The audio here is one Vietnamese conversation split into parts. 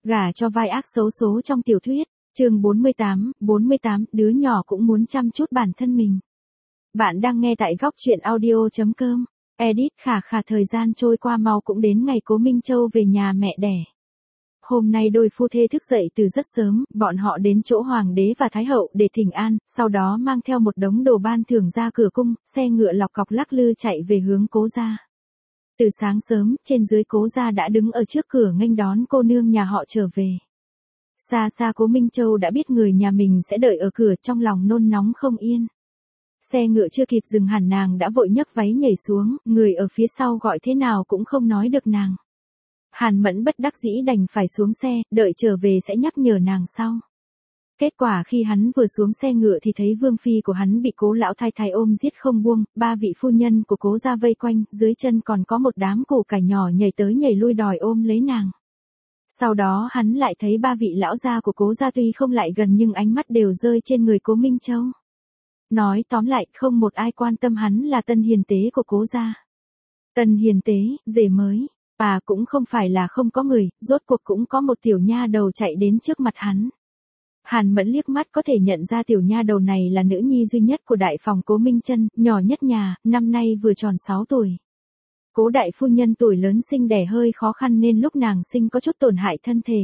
Gả cho vai ác xấu số trong tiểu thuyết, chương 48, đứa nhỏ cũng muốn chăm chút bản thân mình. Bạn đang nghe tại góc truyện audio.com. Edit khà thời gian trôi qua mau cũng đến ngày Cố Minh Châu về nhà mẹ đẻ. Hôm nay đôi phu thê thức dậy từ rất sớm, bọn họ đến chỗ hoàng đế và thái hậu để thỉnh an, sau đó mang theo một đống đồ ban thưởng ra cửa cung, xe ngựa lọc cọc lắc lư chạy về hướng Cố gia. Từ sáng sớm, trên dưới Cố gia đã đứng ở trước cửa nghênh đón cô nương nhà họ trở về. Xa xa Cố Minh Châu đã biết người nhà mình sẽ đợi ở cửa, trong lòng nôn nóng không yên. Xe ngựa chưa kịp dừng hẳn nàng đã vội nhấc váy nhảy xuống, người ở phía sau gọi thế nào cũng không nói được nàng. Hàn Mẫn bất đắc dĩ đành phải xuống xe, đợi trở về sẽ nhắc nhở nàng sau. Kết quả khi hắn vừa xuống xe ngựa thì thấy vương phi của hắn bị Cố lão thái thái ôm giết không buông, ba vị phu nhân của Cố gia vây quanh, dưới chân còn có một đám củ cải nhỏ nhảy tới nhảy lui đòi ôm lấy nàng. Sau đó hắn lại thấy ba vị lão gia của Cố gia tuy không lại gần nhưng ánh mắt đều rơi trên người Cố Minh Châu. Nói tóm lại, không một ai quan tâm hắn là tân hiền tế của Cố gia. Tân hiền tế, rể mới. Cũng không phải là không có người, rốt cuộc cũng có một tiểu nha đầu chạy đến trước mặt hắn. Hàn Mẫn liếc mắt có thể nhận ra tiểu nha đầu này là nữ nhi duy nhất của đại phòng Cố Minh Chân, nhỏ nhất nhà, năm nay vừa tròn 6 tuổi. Cố đại phu nhân tuổi lớn sinh đẻ hơi khó khăn nên lúc nàng sinh có chút tổn hại thân thể.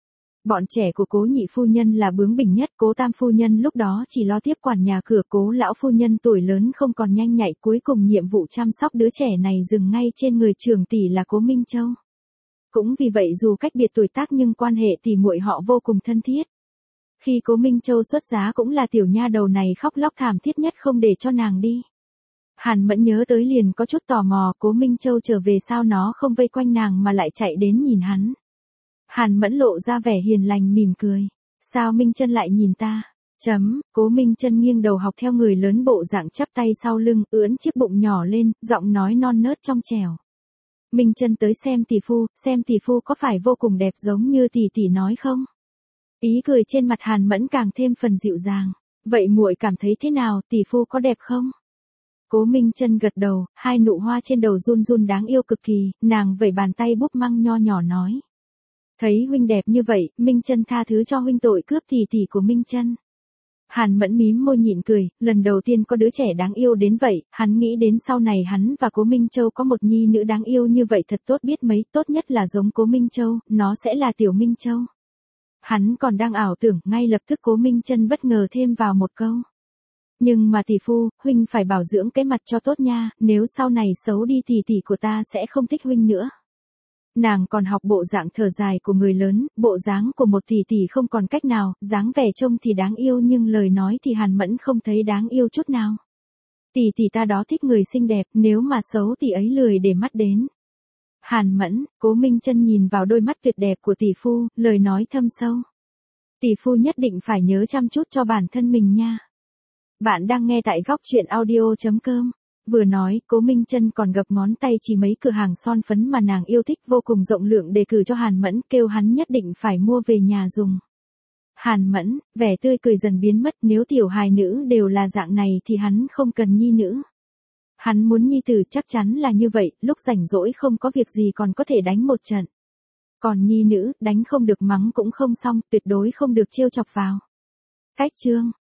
Bọn trẻ của Cố nhị phu nhân là bướng bỉnh nhất, Cố tam phu nhân lúc đó chỉ lo tiếp quản nhà cửa, Cố lão phu nhân tuổi lớn không còn nhanh nhạy, cuối cùng nhiệm vụ chăm sóc đứa trẻ này dừng ngay trên người trưởng tỷ là Cố Minh Châu. Cũng vì vậy dù cách biệt tuổi tác nhưng quan hệ tỷ muội họ vô cùng thân thiết. Khi Cố Minh Châu xuất giá cũng là tiểu nha đầu này khóc lóc thảm thiết nhất không để cho nàng đi. Hàn Mẫn nhớ tới liền có chút tò mò, Cố Minh Châu trở về sao nó không vây quanh nàng mà lại chạy đến nhìn hắn. Hàn Mẫn lộ ra vẻ hiền lành mỉm cười. Sao Minh Chân lại nhìn ta? Cố Minh Chân nghiêng đầu học theo người lớn bộ dạng chắp tay sau lưng, ưỡn chiếc bụng nhỏ lên, giọng nói non nớt trong trẻo. Minh Chân tới xem tỷ phu có phải vô cùng đẹp giống như tỷ tỷ nói không? Ý cười trên mặt Hàn Mẫn càng thêm phần dịu dàng. Vậy muội cảm thấy thế nào, tỷ phu có đẹp không? Cố Minh Chân gật đầu, hai nụ hoa trên đầu run run đáng yêu cực kỳ, nàng vẩy bàn tay búp măng nho nhỏ nói. Thấy huynh đẹp như vậy, Minh Chân tha thứ cho huynh tội cướp tỷ tỷ của Minh Chân. Hàn Mẫn mím môi nhịn cười, lần đầu tiên có đứa trẻ đáng yêu đến vậy, hắn nghĩ đến sau này hắn và Cố Minh Châu có một nhi nữ đáng yêu như vậy thật tốt biết mấy, tốt nhất là giống Cố Minh Châu, nó sẽ là tiểu Minh Châu. Hắn còn đang ảo tưởng, ngay lập tức Cố Minh Chân bất ngờ thêm vào một câu. Nhưng mà tỷ phu, huynh phải bảo dưỡng cái mặt cho tốt nha, nếu sau này xấu đi tỷ tỷ của ta sẽ không thích huynh nữa. Nàng còn học bộ dạng thở dài của người lớn, bộ dáng của một tỷ tỷ không còn cách nào, dáng vẻ trông thì đáng yêu nhưng lời nói thì Hàn Mẫn không thấy đáng yêu chút nào. Tỷ tỷ ta đó thích người xinh đẹp, nếu mà xấu tỷ ấy lười để mắt đến. Hàn Mẫn, Cố Minh Chân nhìn vào đôi mắt tuyệt đẹp của tỷ phu, lời nói thâm sâu. Tỷ phu nhất định phải nhớ chăm chút cho bản thân mình nha. Bạn đang nghe tại góc truyện audio.com. Vừa nói, Cố Minh Chân còn gập ngón tay chỉ mấy cửa hàng son phấn mà nàng yêu thích vô cùng rộng lượng đề cử cho Hàn Mẫn, kêu hắn nhất định phải mua về nhà dùng. Hàn Mẫn, vẻ tươi cười dần biến mất, nếu tiểu hài nữ đều là dạng này thì hắn không cần nhi nữ. Hắn muốn nhi tử chắc chắn là như vậy, lúc rảnh rỗi không có việc gì còn có thể đánh một trận. Còn nhi nữ, đánh không được mắng cũng không xong, tuyệt đối không được trêu chọc vào. Cách chương